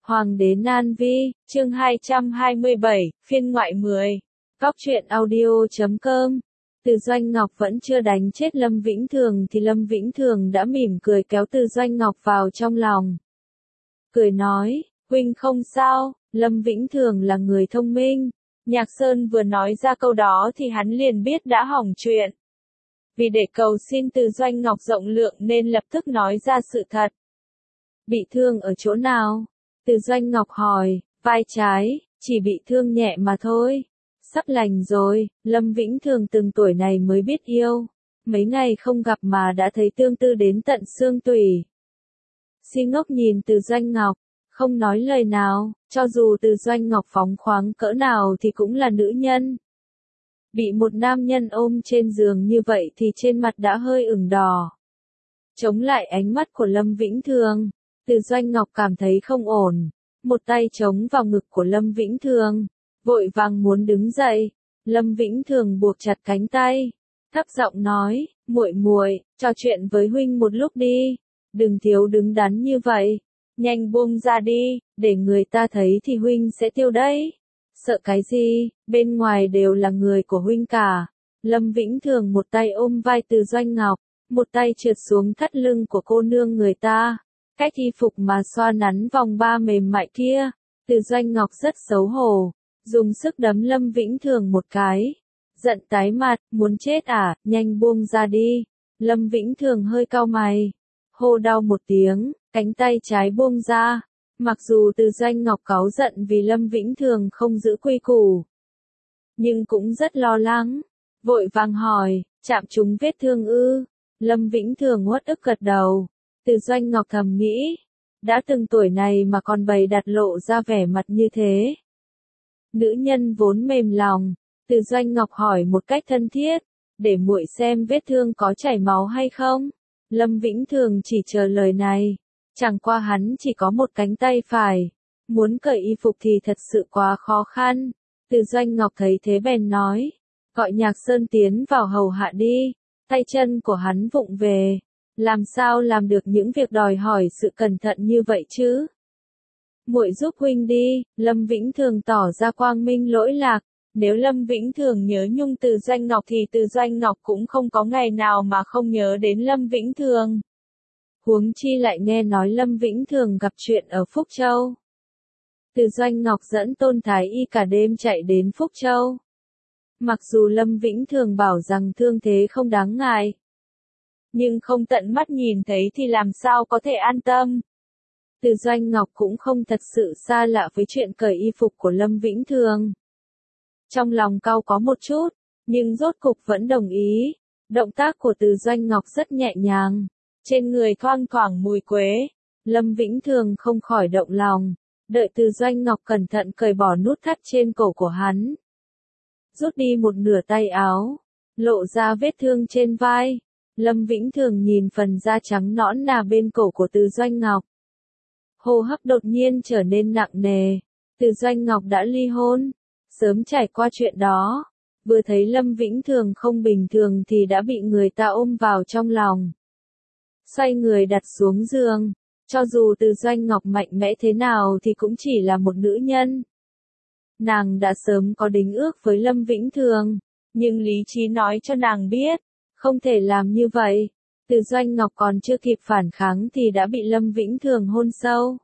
Hoàng đế Nan Vi, chương 227, phiên ngoại 10. Góc truyện audio.com. Từ Doanh Ngọc vẫn chưa đánh chết Lâm Vĩnh Thường thì Lâm Vĩnh Thường đã mỉm cười kéo Từ Doanh Ngọc vào trong lòng. Cười nói, huynh không sao, Lâm Vĩnh Thường là người thông minh. Nhạc Sơn vừa nói ra câu đó thì hắn liền biết đã hỏng chuyện. Vì để cầu xin Từ Doanh Ngọc rộng lượng nên lập tức nói ra sự thật. Bị thương ở chỗ nào? Từ Doanh Ngọc hỏi, vai trái, chỉ bị thương nhẹ mà thôi. Sắp lành rồi, Lâm Vĩnh Thường từng tuổi này mới biết yêu. Mấy ngày không gặp mà đã thấy tương tư đến tận xương tủy. Si ngốc nhìn Từ Doanh Ngọc, không nói lời nào, cho dù Từ Doanh Ngọc phóng khoáng cỡ nào thì cũng là nữ nhân. Bị một nam nhân ôm trên giường như vậy thì trên mặt đã hơi ửng đỏ. Chống lại ánh mắt của Lâm Vĩnh Thường, Từ Doanh Ngọc cảm thấy không ổn, một tay chống vào ngực của Lâm Vĩnh Thường, vội vàng muốn đứng dậy. Lâm Vĩnh Thường buộc chặt cánh tay, thấp giọng nói, muội muội, trò chuyện với huynh một lúc đi, đừng thiếu đứng đắn như vậy, nhanh buông ra đi, để người ta thấy thì huynh sẽ tiêu đấy. Sợ cái gì, bên ngoài đều là người của huynh cả. Lâm Vĩnh Thường một tay ôm vai Từ Doanh Ngọc, một tay trượt xuống thắt lưng của cô nương người ta, cách y phục mà xoa nắn vòng ba mềm mại kia. Từ Doanh Ngọc rất xấu hổ, dùng sức đấm Lâm Vĩnh Thường một cái. Giận tái mặt, muốn chết à, nhanh buông ra đi. Lâm Vĩnh Thường hơi cau mày, hô đau một tiếng, cánh tay trái buông ra. Mặc dù Từ Doanh Ngọc cáu giận vì Lâm Vĩnh Thường không giữ quy củ, nhưng cũng rất lo lắng, vội vàng hỏi, chạm trúng vết thương ư? Lâm Vĩnh Thường uất ức gật đầu. Từ Doanh Ngọc thầm nghĩ, đã từng tuổi này mà còn bày đặt lộ ra vẻ mặt như thế. Nữ nhân vốn mềm lòng. Từ Doanh Ngọc hỏi một cách thân thiết, để muội xem vết thương có chảy máu hay không. Lâm Vĩnh Thường chỉ chờ lời này. Chẳng qua hắn chỉ có một cánh tay phải, muốn cởi y phục thì thật sự quá khó khăn. Từ Doanh Ngọc thấy thế bèn nói, gọi Nhạc Sơn tiến vào hầu hạ đi. Tay chân của hắn vụng về, làm sao làm được những việc đòi hỏi sự cẩn thận như vậy chứ? Muội giúp huynh đi. Lâm Vĩnh Thường tỏ ra quang minh lỗi lạc. Nếu Lâm Vĩnh Thường nhớ nhung Từ Doanh Ngọc thì Từ Doanh Ngọc cũng không có ngày nào mà không nhớ đến Lâm Vĩnh Thường. Huống chi lại nghe nói Lâm Vĩnh Thường gặp chuyện ở Phúc Châu. Từ Doanh Ngọc dẫn Tôn Thái Y cả đêm chạy đến Phúc Châu. Mặc dù Lâm Vĩnh Thường bảo rằng thương thế không đáng ngại, nhưng không tận mắt nhìn thấy thì làm sao có thể an tâm. Từ Doanh Ngọc cũng không thật sự xa lạ với chuyện cởi y phục của Lâm Vĩnh Thường. Trong lòng cau có một chút, nhưng rốt cục vẫn đồng ý. Động tác của Từ Doanh Ngọc rất nhẹ nhàng, trên người thoang thoảng mùi quế. Lâm Vĩnh Thường không khỏi động lòng, đợi Từ Doanh Ngọc cẩn thận cởi bỏ nút thắt trên cổ của hắn. Rút đi một nửa tay áo, lộ ra vết thương trên vai. Lâm Vĩnh Thường nhìn phần da trắng nõn nà bên cổ của Từ Doanh Ngọc. Hô hấp đột nhiên trở nên nặng nề. Từ Doanh Ngọc đã ly hôn, sớm trải qua chuyện đó. Vừa thấy Lâm Vĩnh Thường không bình thường thì đã bị người ta ôm vào trong lòng. Xoay người đặt xuống giường. Cho dù Từ Doanh Ngọc mạnh mẽ thế nào thì cũng chỉ là một nữ nhân. Nàng đã sớm có đính ước với Lâm Vĩnh Thường, nhưng lý trí nói cho nàng biết, không thể làm như vậy. Từ Doanh Ngọc còn chưa kịp phản kháng thì đã bị Lâm Vĩnh Thường hôn sâu.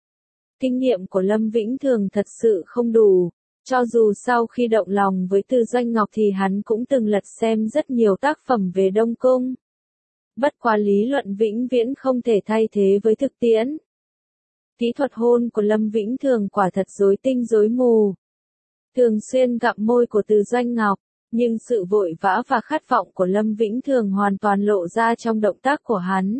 Kinh nghiệm của Lâm Vĩnh Thường thật sự không đủ. Cho dù sau khi động lòng với Từ Doanh Ngọc thì hắn cũng từng lật xem rất nhiều tác phẩm về Đông Cung. Bất quá lý luận vĩnh viễn không thể thay thế với thực tiễn. Kỹ thuật hôn của Lâm Vĩnh Thường quả thật rối tinh rối mù. Thường xuyên gặp môi của Từ Doanh Ngọc, nhưng sự vội vã và khát vọng của Lâm Vĩnh Thường hoàn toàn lộ ra trong động tác của hắn.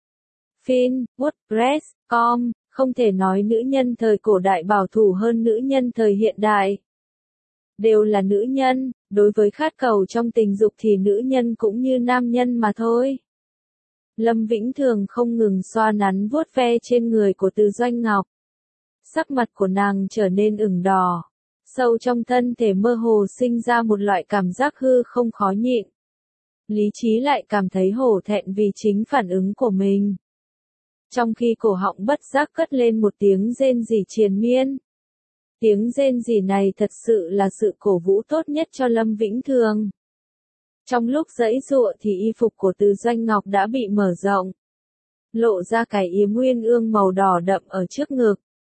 Fin, WordPress.com, không thể nói nữ nhân thời cổ đại bảo thủ hơn nữ nhân thời hiện đại. Đều là nữ nhân, đối với khát cầu trong tình dục thì nữ nhân cũng như nam nhân mà thôi. Lâm Vĩnh Thường không ngừng xoa nắn vuốt ve trên người của Từ Doanh Ngọc. Sắc mặt của nàng trở nên ửng đỏ. Sâu trong thân thể mơ hồ sinh ra một loại cảm giác hư không khó nhịn. Lý trí lại cảm thấy hổ thẹn vì chính phản ứng của mình. trong khi cổ họng bất giác cất lên một tiếng rên rỉ triền miên. Tiếng rên rỉ này thật sự là sự cổ vũ tốt nhất cho Lâm Vĩnh Thường. Trong lúc giãy giụa thì y phục của Từ Doanh Ngọc đã bị mở rộng, lộ ra cái yếm uyên ương màu đỏ đậm ở trước ngực.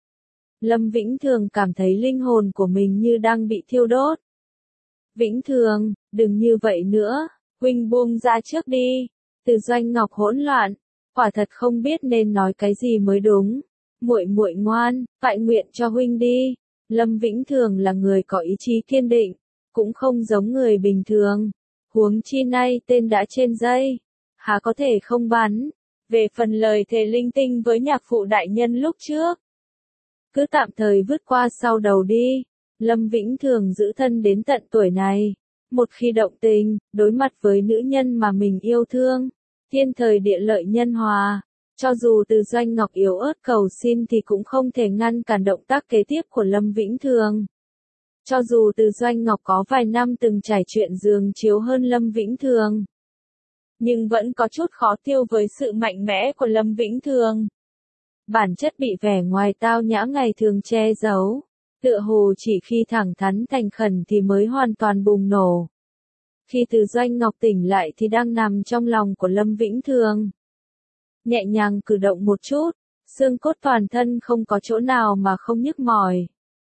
Lâm Vĩnh Thường cảm thấy linh hồn của mình như đang bị thiêu đốt. Vĩnh Thường, đừng như vậy nữa, huynh buông ra trước đi. Từ Doanh Ngọc hỗn loạn, quả thật không biết nên nói cái gì mới đúng. Muội muội ngoan, toại nguyện cho huynh đi. Lâm Vĩnh Thường là người có ý chí kiên định, cũng không giống người bình thường. Huống chi nay tên đã trên dây, há có thể không bắn. Về phần lời thề linh tinh với nhạc phụ đại nhân lúc trước, cứ tạm thời vứt qua sau đầu đi. Lâm Vĩnh Thường giữ thân đến tận tuổi này, một khi động tình, đối mặt với nữ nhân mà mình yêu thương, thiên thời địa lợi nhân hòa, cho dù Từ Doanh Ngọc yếu ớt cầu xin thì cũng không thể ngăn cản động tác kế tiếp của Lâm Vĩnh Thường. Cho dù Từ Doanh Ngọc có vài năm từng trải chuyện giường chiếu hơn Lâm Vĩnh Thường, nhưng vẫn có chút khó tiêu với sự mạnh mẽ của Lâm Vĩnh Thường. Bản chất bị vẻ ngoài tao nhã ngày thường che giấu, tựa hồ chỉ khi thẳng thắn thành khẩn thì mới hoàn toàn bùng nổ. Khi Từ Doanh Ngọc tỉnh lại thì đang nằm trong lòng của Lâm Vĩnh Thường. Nhẹ nhàng cử động một chút, xương cốt toàn thân không có chỗ nào mà không nhức mỏi.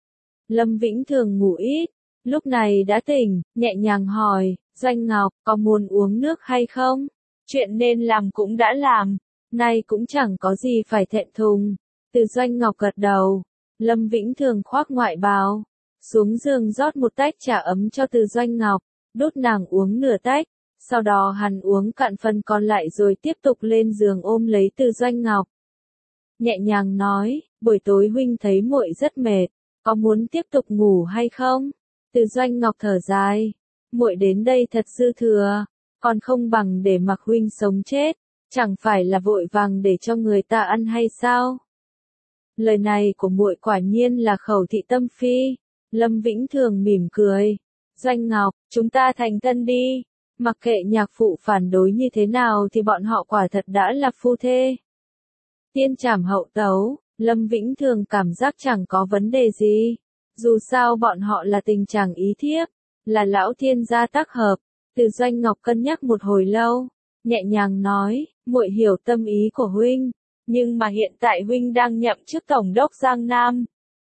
Lâm Vĩnh Thường ngủ ít, lúc này đã tỉnh, nhẹ nhàng hỏi, Doanh Ngọc, có muốn uống nước hay không? Chuyện nên làm cũng đã làm, nay cũng chẳng có gì phải thẹn thùng. Từ Doanh Ngọc gật đầu, Lâm Vĩnh Thường khoác ngoại bào, xuống giường rót một tách trà ấm cho Từ Doanh Ngọc, đút nàng uống nửa tách, sau đó hắn uống cạn phần còn lại rồi tiếp tục lên giường ôm lấy Từ Doanh Ngọc. Nhẹ nhàng nói, buổi tối huynh thấy muội rất mệt, có muốn tiếp tục ngủ hay không? Từ Doanh Ngọc thở dài, muội đến đây thật dư thừa, còn không bằng để mặc huynh sống chết, chẳng phải là vội vàng để cho người ta ăn hay sao? Lời này của muội quả nhiên là khẩu thị tâm phi. Lâm Vĩnh Thường mỉm cười, Doanh Ngọc, chúng ta thành thân đi, mặc kệ nhạc phụ phản đối như thế nào thì bọn họ quả thật đã là phu thê. Tiên trảm hậu tấu, Lâm Vĩnh Thường cảm giác chẳng có vấn đề gì, dù sao bọn họ là tình chàng ý thiếp, là lão thiên gia tác hợp. Từ Doanh Ngọc cân nhắc một hồi lâu, nhẹ nhàng nói, muội hiểu tâm ý của huynh, nhưng mà hiện tại huynh đang nhậm chức tổng đốc Giang Nam.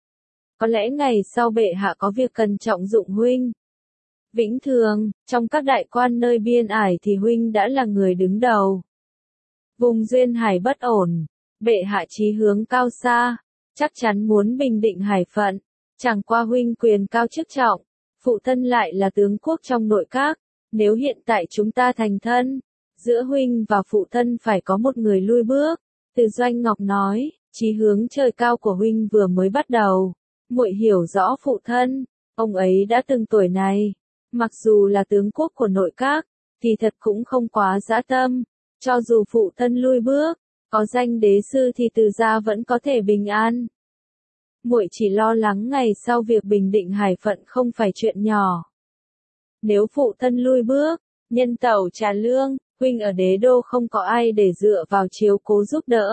Có lẽ ngày sau bệ hạ có việc cần trọng dụng huynh. Vĩnh Thường, trong các đại quan nơi biên ải thì huynh đã là người đứng đầu. Vùng duyên hải bất ổn, bệ hạ chí hướng cao xa, chắc chắn muốn bình định hải phận, chẳng qua huynh quyền cao chức trọng, phụ thân lại là tướng quốc trong nội các, nếu hiện tại chúng ta thành thân, giữa huynh và phụ thân phải có một người lui bước. Từ Doanh Ngọc nói, chí hướng trời cao của huynh vừa mới bắt đầu, muội hiểu rõ phụ thân, ông ấy đã từng tuổi này, mặc dù là tướng quốc của nội các, thì thật cũng không quá dã tâm, cho dù phụ thân lui bước, có danh đế sư thì Từ gia vẫn có thể bình an. Muội chỉ lo lắng ngày sau việc bình định hải phận không phải chuyện nhỏ. Nếu phụ thân lui bước, nhân tẩu Trà Lương, huynh ở đế đô không có ai để dựa vào chiếu cố giúp đỡ.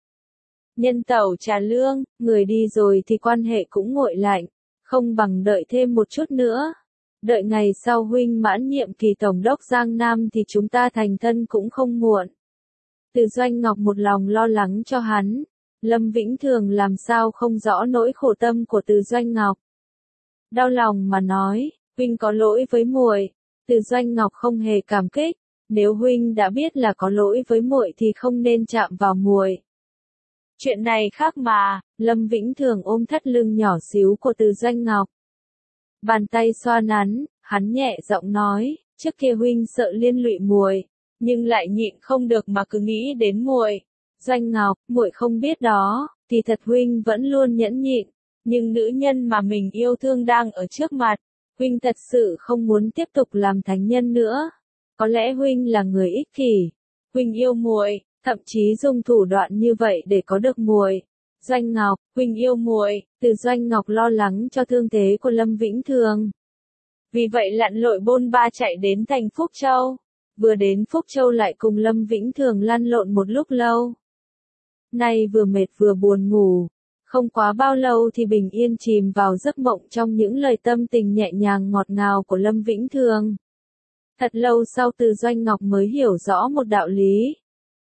Nhân tẩu Trà Lương, người đi rồi thì quan hệ cũng nguội lạnh, không bằng đợi thêm một chút nữa. Đợi ngày sau huynh mãn nhiệm kỳ tổng đốc Giang Nam thì chúng ta thành thân cũng không muộn. Từ Doanh Ngọc một lòng lo lắng cho hắn, Lâm Vĩnh Thường làm sao không rõ nỗi khổ tâm của Từ Doanh Ngọc. Đau lòng mà nói, huynh có lỗi với muội. Từ Doanh Ngọc không hề cảm kích, nếu huynh đã biết là có lỗi với muội thì không nên chạm vào muội. Chuyện này khác mà, Lâm Vĩnh Thường ôm thắt lưng nhỏ xíu của Từ Doanh Ngọc. Bàn tay xoa nắn, hắn nhẹ giọng nói, trước kia huynh sợ liên lụy muội, nhưng lại nhịn không được mà cứ nghĩ đến muội. Doanh Ngọc, muội không biết đó, thì thật huynh vẫn luôn nhẫn nhịn, nhưng nữ nhân mà mình yêu thương đang ở trước mặt, huynh thật sự không muốn tiếp tục làm thánh nhân nữa. Có lẽ huynh là người ích kỷ, huynh yêu muội, thậm chí dùng thủ đoạn như vậy để có được muội. Doanh Ngọc, huynh yêu muội. Từ Doanh Ngọc lo lắng cho thương thế của Lâm Vĩnh Thường. Vì vậy lặn lội bôn ba chạy đến thành Phúc Châu. Vừa đến Phúc Châu lại cùng Lâm Vĩnh Thường lăn lộn một lúc lâu. nay vừa mệt vừa buồn ngủ. Không quá bao lâu thì bình yên chìm vào giấc mộng trong những lời tâm tình nhẹ nhàng ngọt ngào của Lâm Vĩnh Thường. Thật lâu sau Từ Doanh Ngọc mới hiểu rõ một đạo lý.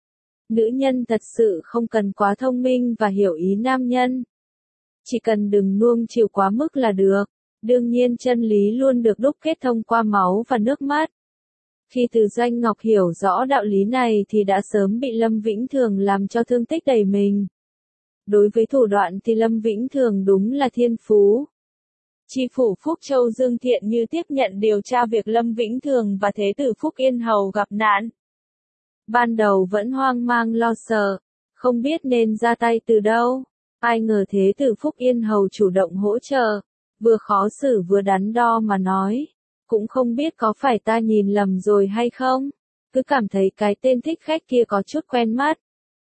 Nữ nhân thật sự không cần quá thông minh và hiểu ý nam nhân. Chỉ cần đừng nuông chiều quá mức là được. Đương nhiên chân lý luôn được đúc kết thông qua máu và nước mắt. Khi Từ Doanh Ngọc hiểu rõ đạo lý này thì đã sớm bị Lâm Vĩnh Thường làm cho thương tích đầy mình. Đối với thủ đoạn thì Lâm Vĩnh Thường đúng là thiên phú. Tri phủ Phúc Châu Dương Thiện Như tiếp nhận điều tra việc Lâm Vĩnh Thường và Thế tử Phúc Yên Hầu gặp nạn. Ban đầu vẫn hoang mang lo sợ, không biết nên ra tay từ đâu. Ai ngờ Thế tử Phúc Yên Hầu chủ động hỗ trợ, vừa khó xử vừa đắn đo mà nói. Cũng không biết có phải ta nhìn lầm rồi hay không, cứ cảm thấy cái tên thích khách kia có chút quen mắt.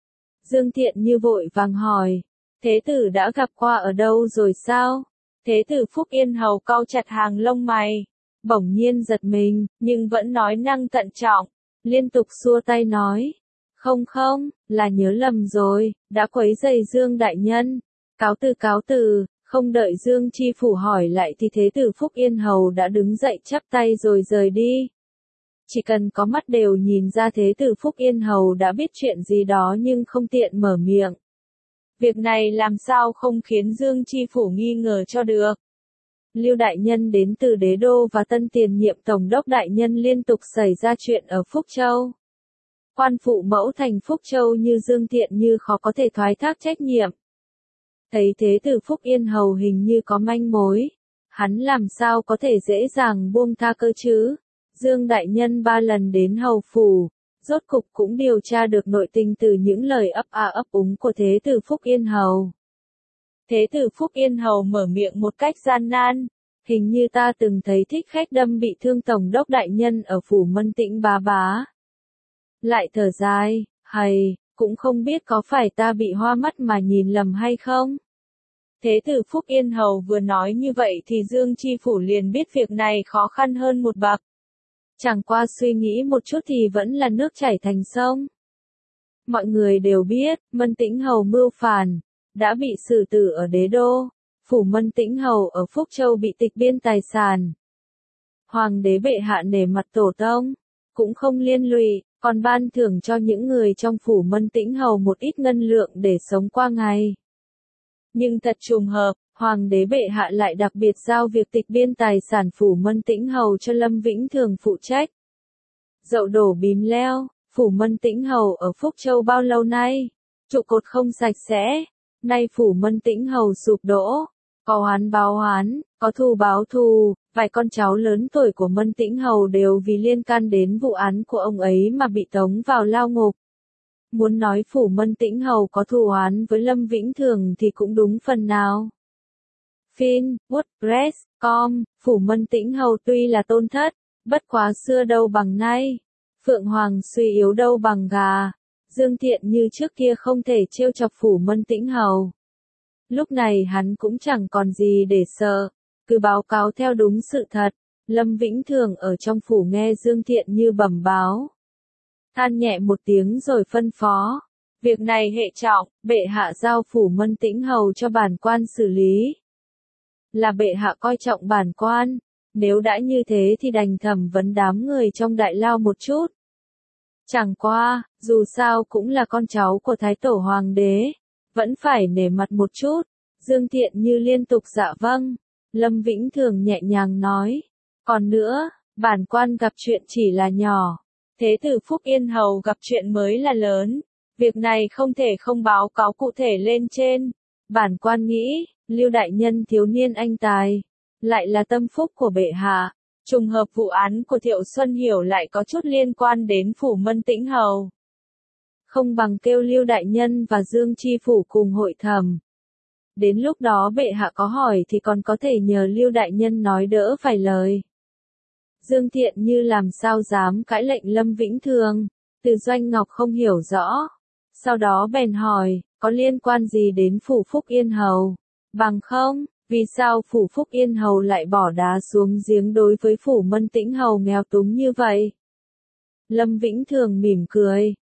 Dương Thiện Như vội vàng hỏi, thế tử đã gặp qua ở đâu rồi sao? Thế tử Phúc Yên Hầu cau chặt hàng lông mày, bỗng nhiên giật mình, nhưng vẫn nói năng thận trọng, liên tục xua tay nói, không, là nhớ lầm rồi, đã quấy rầy Dương đại nhân, cáo từ. Không đợi Dương Chi Phủ hỏi lại thì Thế tử Phúc Yên Hầu đã đứng dậy chắp tay rồi rời đi. Chỉ cần có mắt đều nhìn ra Thế tử Phúc Yên Hầu đã biết chuyện gì đó nhưng không tiện mở miệng. Việc này làm sao không khiến Dương Chi Phủ nghi ngờ cho được. Lưu đại nhân đến từ Đế Đô và tân tiền nhiệm tổng đốc đại nhân liên tục xảy ra chuyện ở Phúc Châu. Quan phụ mẫu thành Phúc Châu như Dương Thiện Như khó có thể thoái thác trách nhiệm. Thấy Thế tử Phúc Yên Hầu hình như có manh mối, hắn làm sao có thể dễ dàng buông tha cơ chứ? Dương đại nhân 3 lần đến hầu phủ, rốt cục cũng điều tra được nội tình từ những lời ấp úng của Thế tử Phúc Yên Hầu. Thế tử Phúc Yên Hầu mở miệng một cách gian nan, hình như ta từng thấy thích khách đâm bị thương tổng đốc đại nhân ở phủ Mân Tĩnh bá. Lại thở dài, cũng không biết có phải ta bị hoa mắt mà nhìn lầm hay không? Thế tử Phúc Yên Hầu vừa nói như vậy thì Dương Chi Phủ liền biết việc này khó khăn hơn một bậc. Chẳng qua suy nghĩ một chút thì vẫn là nước chảy thành sông. Mọi người đều biết, Mân Tĩnh Hầu mưu phản, đã bị xử tử ở Đế Đô, phủ Mân Tĩnh Hầu ở Phúc Châu bị tịch biên tài sản. Hoàng đế bệ hạ nể mặt tổ tông, cũng không liên lụy, còn ban thưởng cho những người trong phủ Mân Tĩnh Hầu một ít ngân lượng để sống qua ngày. Nhưng thật trùng hợp, Hoàng đế bệ hạ lại đặc biệt giao việc tịch biên tài sản phủ Mân Tĩnh Hầu cho Lâm Vĩnh Thường phụ trách. Dậu đổ bìm leo, phủ Mân Tĩnh Hầu ở Phúc Châu bao lâu nay? Trụ cột không sạch sẽ, nay phủ Mân Tĩnh Hầu sụp đổ, có oán báo oán, có thù báo thù, vài con cháu lớn tuổi của Mân Tĩnh Hầu đều vì liên can đến vụ án của ông ấy mà bị tống vào lao ngục. Muốn nói phủ Mân Tĩnh Hầu có thù oán với Lâm Vĩnh Thường thì cũng đúng phần nào. Fin, WordPress.com, phủ Mân Tĩnh Hầu tuy là tôn thất, bất quá xưa đâu bằng nay. Phượng Hoàng suy yếu đâu bằng gà. Dương Thiện Như trước kia không thể trêu chọc phủ Mân Tĩnh Hầu. Lúc này hắn cũng chẳng còn gì để sợ, cứ báo cáo theo đúng sự thật. Lâm Vĩnh Thường ở trong phủ nghe Dương Thiện Như bẩm báo. Than nhẹ một tiếng rồi phân phó. Việc này hệ trọng, bệ hạ giao phủ Mân Tĩnh Hầu cho bản quan xử lý. Là bệ hạ coi trọng bản quan, nếu đã như thế thì đành thẩm vấn đám người trong đại lao một chút. Chẳng qua, dù sao cũng là con cháu của Thái Tổ Hoàng đế, vẫn phải nể mặt một chút. Dương Thiện Như liên tục dạ vâng. Lâm Vĩnh Thường nhẹ nhàng nói. Còn nữa, bản quan gặp chuyện chỉ là nhỏ. Thế tử Phúc Yên Hầu gặp chuyện mới là lớn. Việc này không thể không báo cáo cụ thể lên trên. Bản quan nghĩ, Lưu đại nhân thiếu niên anh tài, lại là tâm phúc của bệ hạ. Trùng hợp vụ án của Thiệu Xuân Hiểu lại có chút liên quan đến phủ Mân Tĩnh Hầu. Không bằng kêu Lưu đại nhân và Dương Chi Phủ cùng hội thẩm. Đến lúc đó bệ hạ có hỏi thì còn có thể nhờ Lưu đại nhân nói đỡ phải lời. Dương Thiện Như làm sao dám cãi lệnh Lâm Vĩnh Thường, Từ Doanh Ngọc không hiểu rõ. Sau đó bèn hỏi, có liên quan gì đến phủ Phúc Yên Hầu? Bằng không, vì sao phủ Phúc Yên Hầu lại bỏ đá xuống giếng đối với phủ Mân Tĩnh Hầu nghèo túng như vậy? Lâm Vĩnh Thường mỉm cười,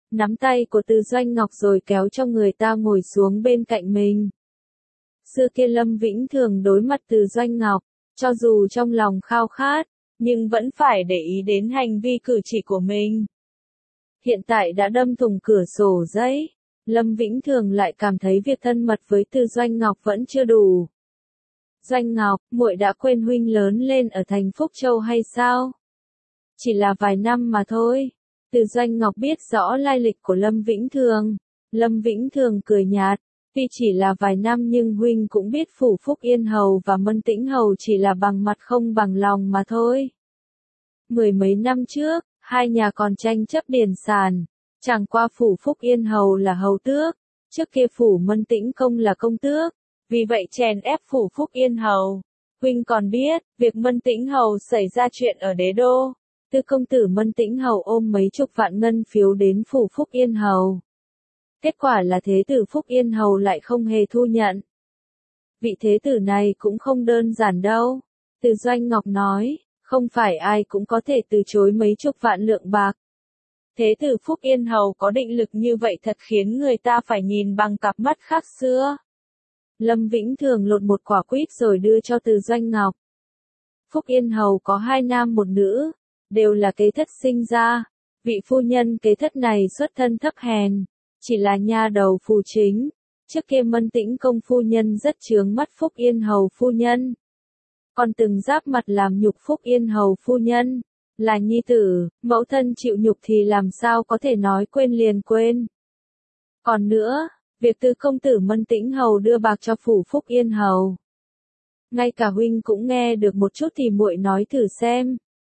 nắm tay của Từ Doanh Ngọc rồi kéo cho người ta ngồi xuống bên cạnh mình. Xưa kia Lâm Vĩnh Thường đối mặt Từ Doanh Ngọc, cho dù trong lòng khao khát, nhưng vẫn phải để ý đến hành vi cử chỉ của mình. Hiện tại đã đâm thủng cửa sổ giấy, Lâm Vĩnh Thường lại cảm thấy việc thân mật với Từ Doanh Ngọc vẫn chưa đủ. Doanh Ngọc, muội đã quên huynh lớn lên ở thành Phúc Châu hay sao? Chỉ là vài năm mà thôi. Từ Doanh Ngọc biết rõ lai lịch của Lâm Vĩnh Thường. Lâm Vĩnh Thường cười nhạt, tuy chỉ là vài năm nhưng huynh cũng biết Phủ Phúc Yên Hầu và Mân Tĩnh Hầu chỉ là bằng mặt không bằng lòng mà thôi. Mười mấy năm trước, hai nhà còn tranh chấp điền sản, chẳng qua Phủ Phúc Yên Hầu là hầu tước, trước kia Phủ Mân Tĩnh Công là công tước, vì vậy chèn ép Phủ Phúc Yên Hầu. Huynh còn biết, việc Mân Tĩnh Hầu xảy ra chuyện ở đế đô. Tư công tử Mân Tĩnh Hầu ôm mấy chục vạn ngân phiếu đến Phủ Phúc Yên Hầu. Kết quả là thế tử Phúc Yên Hầu lại không hề thu nhận. Vị thế tử này cũng không đơn giản đâu. Từ Doanh Ngọc nói, không phải ai cũng có thể từ chối mấy chục vạn lượng bạc. Thế tử Phúc Yên Hầu có định lực như vậy thật khiến người ta phải nhìn bằng cặp mắt khác xưa. Lâm Vĩnh Thường lột một quả quýt rồi đưa cho Từ Doanh Ngọc. Phúc Yên Hầu có hai nam một nữ, đều là kế thất sinh ra. Vị phu nhân kế thất này xuất thân thấp hèn, chỉ là nha đầu phù chính. Trước kia Mân Tĩnh Công phu nhân rất chướng mắt Phúc Yên Hầu phu nhân. Còn từng giáp mặt làm nhục Phúc Yên Hầu phu nhân. Là nhi tử, mẫu thân chịu nhục thì làm sao có thể nói quên liền quên. Còn nữa, việc Tư công tử Mân Tĩnh Hầu đưa bạc cho Phủ Phúc Yên Hầu. Ngay cả huynh cũng nghe được một chút thì muội nói thử xem.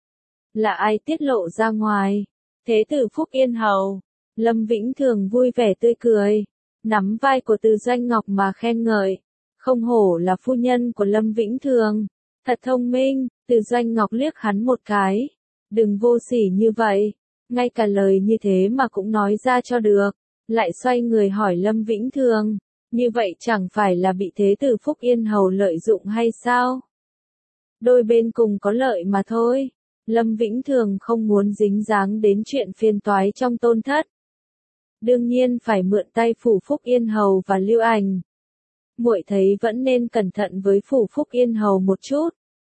Là ai tiết lộ ra ngoài? Thế tử Phúc Yên Hầu. Lâm Vĩnh Thường vui vẻ tươi cười, nắm vai của Từ Doanh Ngọc mà khen ngợi. Không hổ là phu nhân của Lâm Vĩnh Thường. Thật thông minh. Từ Doanh Ngọc liếc hắn một cái. Đừng vô sỉ như vậy. Ngay cả lời như thế mà cũng nói ra cho được. Lại xoay người hỏi Lâm Vĩnh Thường. Như vậy chẳng phải là bị thế tử Phúc Yên Hầu lợi dụng hay sao? Đôi bên cùng có lợi mà thôi. Lâm Vĩnh Thường không muốn dính dáng đến chuyện phiền toái trong tôn thất. Đương nhiên phải mượn tay Phủ Phúc Yên Hầu và Lưu Ảnh. Muội thấy vẫn nên cẩn thận với Phủ Phúc Yên Hầu một chút.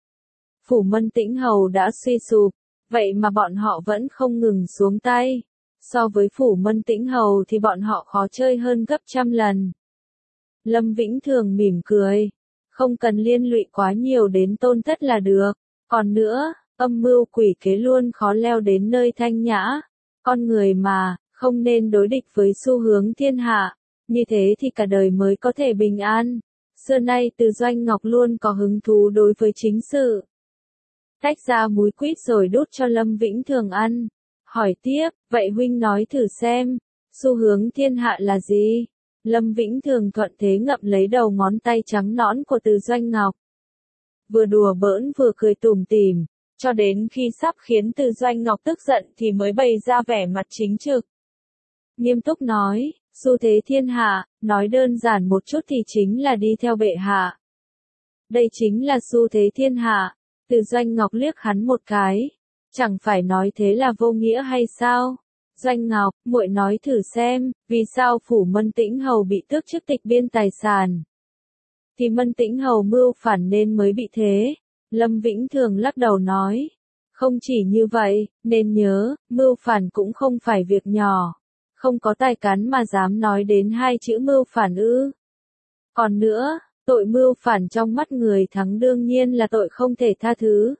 Phủ Mân Tĩnh Hầu đã suy sụp, vậy mà bọn họ vẫn không ngừng xuống tay. So với Phủ Mân Tĩnh Hầu thì bọn họ khó chơi hơn gấp trăm lần. Lâm Vĩnh Thường mỉm cười. Không cần liên lụy quá nhiều đến tôn thất là được. Còn nữa, âm mưu quỷ kế luôn khó leo đến nơi thanh nhã. Con người mà, không nên đối địch với xu hướng thiên hạ. Như thế thì cả đời mới có thể bình an. Xưa nay Từ Doanh Ngọc luôn có hứng thú đối với chính sự. Tách ra múi quýt rồi đút cho Lâm Vĩnh Thường ăn. Hỏi tiếp, vậy huynh nói thử xem, xu hướng thiên hạ là gì? Lâm Vĩnh Thường thuận thế ngậm lấy đầu ngón tay trắng nõn của Từ Doanh Ngọc. Vừa đùa bỡn vừa cười tủm tỉm, cho đến khi sắp khiến Từ Doanh Ngọc tức giận thì mới bày ra vẻ mặt chính trực. Nghiêm túc nói, xu thế thiên hạ, nói đơn giản một chút thì chính là đi theo bệ hạ. Đây chính là xu thế thiên hạ. Từ Doanh Ngọc liếc hắn một cái. Chẳng phải nói thế là vô nghĩa hay sao? Doanh Ngọc, muội nói thử xem, vì sao Phủ Mân Tĩnh Hầu bị tước chức tịch biên tài sản? Thì Mân Tĩnh Hầu mưu phản nên mới bị thế. Lâm Vĩnh Thường lắc đầu nói. Không chỉ như vậy, nên nhớ, mưu phản cũng không phải việc nhỏ. Không có tài cán mà dám nói đến hai chữ mưu phản ư. Còn nữa, tội mưu phản trong mắt người thắng đương nhiên là tội không thể tha thứ.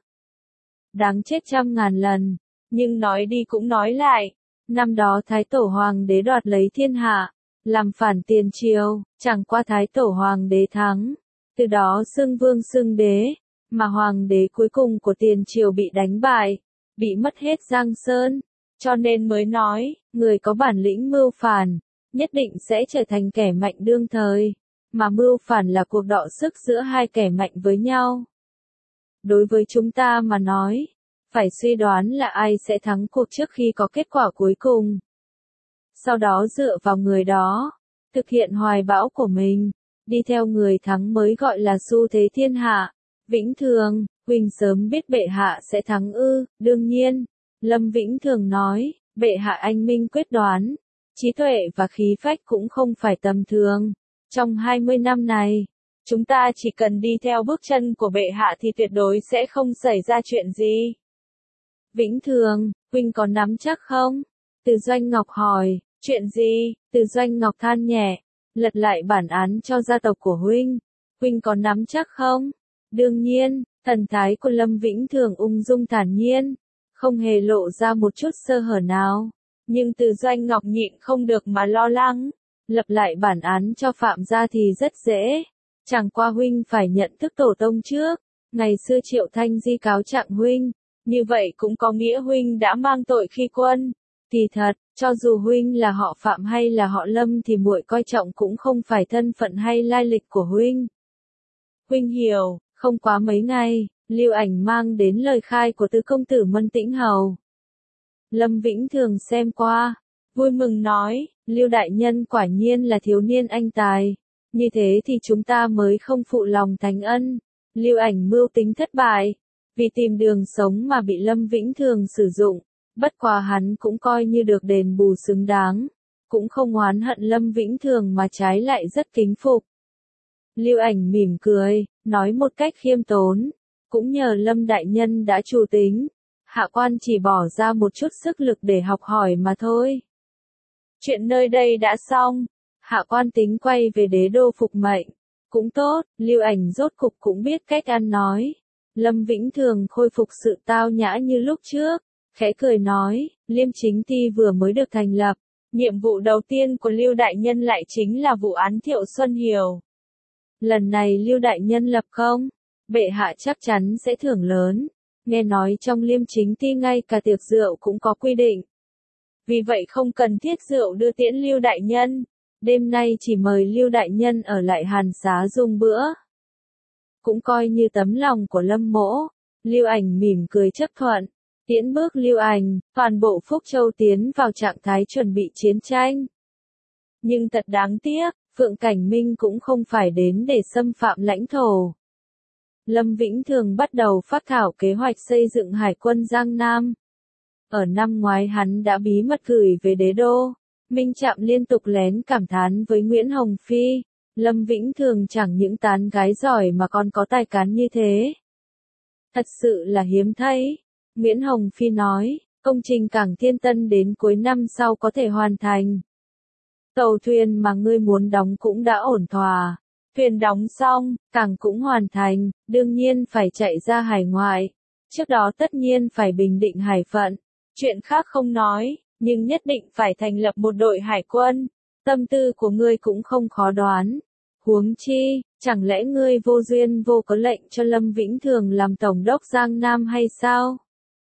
Đáng chết trăm ngàn lần. Nhưng nói đi cũng nói lại. Năm đó Thái Tổ Hoàng đế đoạt lấy thiên hạ, làm phản tiền triều, chẳng qua Thái Tổ Hoàng đế thắng. Từ đó xưng vương xưng đế, mà Hoàng đế cuối cùng của tiền triều bị đánh bại, bị mất hết Giang Sơn. Cho nên mới nói, người có bản lĩnh mưu phản, nhất định sẽ trở thành kẻ mạnh đương thời. Mà mưu phản là cuộc đọ sức giữa hai kẻ mạnh với nhau. Đối với chúng ta mà nói, phải suy đoán là ai sẽ thắng cuộc trước khi có kết quả cuối cùng. Sau đó dựa vào người đó, thực hiện hoài bão của mình, đi theo người thắng mới gọi là xu thế thiên hạ. Vĩnh Thường, huynh sớm biết bệ hạ sẽ thắng ư? Đương nhiên, Lâm Vĩnh Thường nói, bệ hạ anh minh quyết đoán, trí tuệ và khí phách cũng không phải tầm thường. Trong 20 năm này, chúng ta chỉ cần đi theo bước chân của bệ hạ thì tuyệt đối sẽ không xảy ra chuyện gì. Vĩnh Thường, huynh có nắm chắc không? Từ Doanh Ngọc hỏi, chuyện gì? Từ Doanh Ngọc than nhẹ, lật lại bản án cho gia tộc của huynh. Huynh có nắm chắc không? Đương nhiên, thần thái của Lâm Vĩnh Thường ung dung thản nhiên, không hề lộ ra một chút sơ hở nào. Nhưng Từ Doanh Ngọc nhịn không được mà lo lắng. Lập lại bản án cho Phạm gia thì rất dễ. Chẳng qua huynh phải nhận thức tổ tông trước. Ngày xưa Triệu Thanh Di cáo trạng huynh, như vậy cũng có nghĩa huynh đã mang tội khi quân. Thì thật, cho dù huynh là họ Phạm hay là họ Lâm thì muội coi trọng cũng không phải thân phận hay lai lịch của huynh. Huynh hiểu, không quá mấy ngày, Lưu Ảnh mang đến lời khai của tứ công tử Mân Tĩnh Hầu. Lâm Vĩnh Thường xem qua, vui mừng nói, Lưu đại nhân quả nhiên là thiếu niên anh tài, như thế thì chúng ta mới không phụ lòng thánh ân. Lưu Ảnh mưu tính thất bại, vì tìm đường sống mà bị Lâm Vĩnh Thường sử dụng, bất quá hắn cũng coi như được đền bù xứng đáng, cũng không oán hận Lâm Vĩnh Thường mà trái lại rất kính phục. Lưu Ảnh mỉm cười, nói một cách khiêm tốn, cũng nhờ Lâm đại nhân đã chủ tính, hạ quan chỉ bỏ ra một chút sức lực để học hỏi mà thôi. Chuyện nơi đây đã xong, hạ quan tính quay về đế đô phục mệnh, cũng tốt, Lưu Ảnh rốt cục cũng biết cách ăn nói. Lâm Vĩnh Thường khôi phục sự tao nhã như lúc trước, khẽ cười nói, Liêm Chính Ty vừa mới được thành lập, nhiệm vụ đầu tiên của Lưu đại nhân lại chính là vụ án Thiệu Xuân Hiểu. Lần này Lưu đại nhân lập công, bệ hạ chắc chắn sẽ thưởng lớn, nghe nói trong Liêm Chính Ty ngay cả tiệc rượu cũng có quy định. Vì vậy không cần thiết rượu đưa tiễn Lưu đại nhân, đêm nay chỉ mời Lưu đại nhân ở lại Hàn Xá dùng bữa. Cũng coi như tấm lòng của Lâm mỗ. Lưu Ảnh mỉm cười chấp thuận, tiễn bước Lưu Ảnh, toàn bộ Phúc Châu tiến vào trạng thái chuẩn bị chiến tranh. Nhưng thật đáng tiếc, Phượng Cảnh Minh cũng không phải đến để xâm phạm lãnh thổ. Lâm Vĩnh Thường bắt đầu phác thảo kế hoạch xây dựng hải quân Giang Nam. Ở năm ngoái hắn đã bí mật gửi về đế đô. Minh Trạm liên tục lén cảm thán với Nguyễn Hồng Phi, Lâm Vĩnh Thường chẳng những tán gái giỏi mà còn có tài cán như thế. Thật sự là hiếm thấy. Nguyễn Hồng Phi nói, công trình cảng Thiên Tân đến cuối năm sau có thể hoàn thành. Tàu thuyền mà ngươi muốn đóng cũng đã ổn thỏa. Thuyền đóng xong, cảng cũng hoàn thành, đương nhiên phải chạy ra hải ngoại. Trước đó tất nhiên phải bình định hải phận. Chuyện khác không nói, nhưng nhất định phải thành lập một đội hải quân. Tâm tư của ngươi cũng không khó đoán. Huống chi, chẳng lẽ ngươi vô duyên vô cớ lệnh cho Lâm Vĩnh Thường làm tổng đốc Giang Nam hay sao?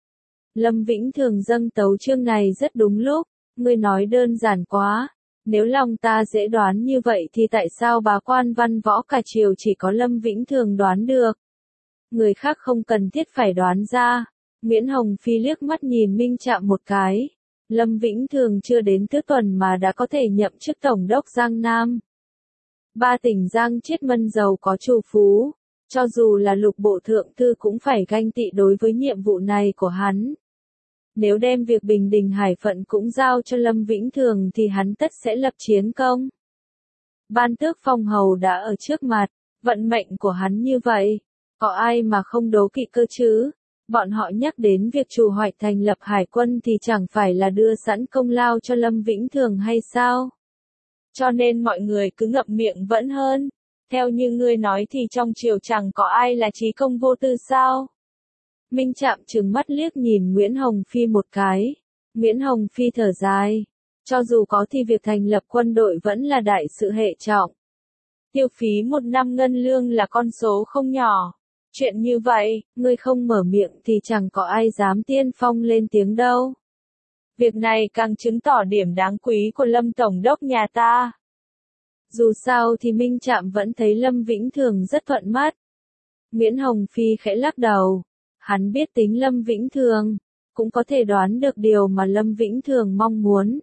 Lâm Vĩnh Thường dâng tấu chương này rất đúng lúc, ngươi nói đơn giản quá. Nếu lòng ta dễ đoán như vậy thì tại sao bá quan văn võ cả triều chỉ có Lâm Vĩnh Thường đoán được? Người khác không cần thiết phải đoán ra. Nguyễn Hồng Phi liếc mắt nhìn Minh Trạm một cái. Lâm Vĩnh Thường chưa đến tứ tuần mà đã có thể nhậm chức tổng đốc Giang Nam. Ba tỉnh Giang Chiết Mân giàu có trù phú, cho dù là Lục bộ thượng thư cũng phải ganh tị đối với nhiệm vụ này của hắn. Nếu đem việc bình định hải phận cũng giao cho Lâm Vĩnh Thường thì hắn tất sẽ lập chiến công. Ban tước phong hầu đã ở trước mặt, vận mệnh của hắn như vậy, có ai mà không đố kỵ cơ chứ? Bọn họ nhắc đến việc chủ hoạch thành lập hải quân thì chẳng phải là đưa sẵn công lao cho Lâm Vĩnh Thường hay sao? Cho nên mọi người cứ ngậm miệng vẫn hơn. Theo như ngươi nói thì trong triều chẳng có ai là trí công vô tư sao? Minh Trạm trừng mắt liếc nhìn Nguyễn Hồng Phi một cái. Nguyễn Hồng Phi thở dài. Cho dù có thì việc thành lập quân đội vẫn là đại sự hệ trọng. Tiêu phí một năm ngân lương là con số không nhỏ. Chuyện như vậy, ngươi không mở miệng thì chẳng có ai dám tiên phong lên tiếng đâu. Việc này càng chứng tỏ điểm đáng quý của Lâm Tổng đốc nhà ta. Dù sao thì Minh Trạm vẫn thấy Lâm Vĩnh Thường rất thuận mắt. Nguyễn Hồng Phi khẽ lắc đầu. Hắn biết tính Lâm Vĩnh Thường, cũng có thể đoán được điều mà Lâm Vĩnh Thường mong muốn.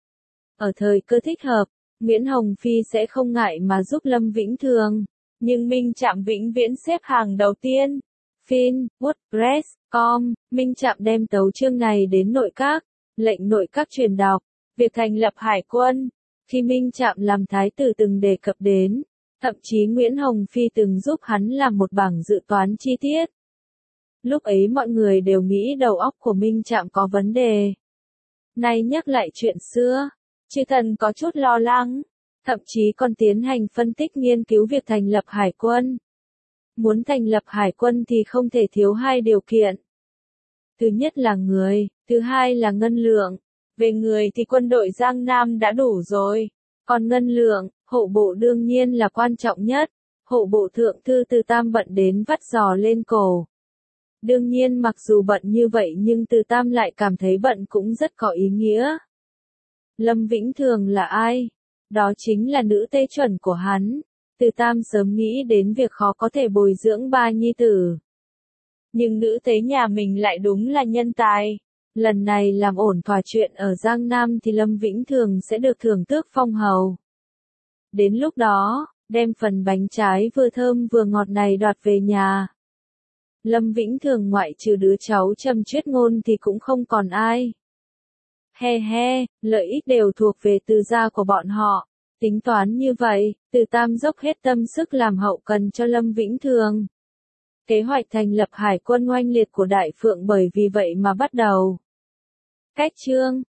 Ở thời cơ thích hợp, Nguyễn Hồng Phi sẽ không ngại mà giúp Lâm Vĩnh Thường. Nhưng Minh Trạm vĩnh viễn xếp hàng đầu tiên. Fin, WordPress.com, Minh Trạm đem tấu chương này đến nội các, lệnh nội các truyền đọc. Việc thành lập hải quân, khi Minh Trạm làm thái tử từng đề cập đến, thậm chí Nguyễn Hồng Phi từng giúp hắn làm một bảng dự toán chi tiết. Lúc ấy mọi người đều nghĩ đầu óc của Minh Trạm có vấn đề. Nay nhắc lại chuyện xưa, chư thần có chút lo lắng, thậm chí còn tiến hành phân tích nghiên cứu việc thành lập hải quân. Muốn thành lập hải quân thì không thể thiếu hai điều kiện. Thứ nhất là người, thứ hai là ngân lượng. Về người thì quân đội Giang Nam đã đủ rồi. Còn ngân lượng, hộ bộ đương nhiên là quan trọng nhất. Hộ bộ thượng thư Từ Tam bận đến vắt giò lên cổ. Đương nhiên mặc dù bận như vậy nhưng Từ Tam lại cảm thấy bận cũng rất có ý nghĩa. Lâm Vĩnh Thường là ai? Đó chính là nữ tê chuẩn của hắn. Từ Tam sớm nghĩ đến việc khó có thể bồi dưỡng ba nhi tử. Nhưng nữ tế nhà mình lại đúng là nhân tài. Lần này làm ổn thỏa chuyện ở Giang Nam thì Lâm Vĩnh Thường sẽ được thưởng tước phong hầu. Đến lúc đó, đem phần bánh trái vừa thơm vừa ngọt này đoạt về nhà. Lâm Vĩnh Thường ngoại trừ đứa cháu Trầm Chuyết Ngôn thì cũng không còn ai. He he, lợi ích đều thuộc về Từ gia của bọn họ. Tính toán như vậy, Từ Tam dốc hết tâm sức làm hậu cần cho Lâm Vĩnh Thường. Kế hoạch thành lập hải quân oanh liệt của Đại Phượng bởi vì vậy mà bắt đầu. Cách chương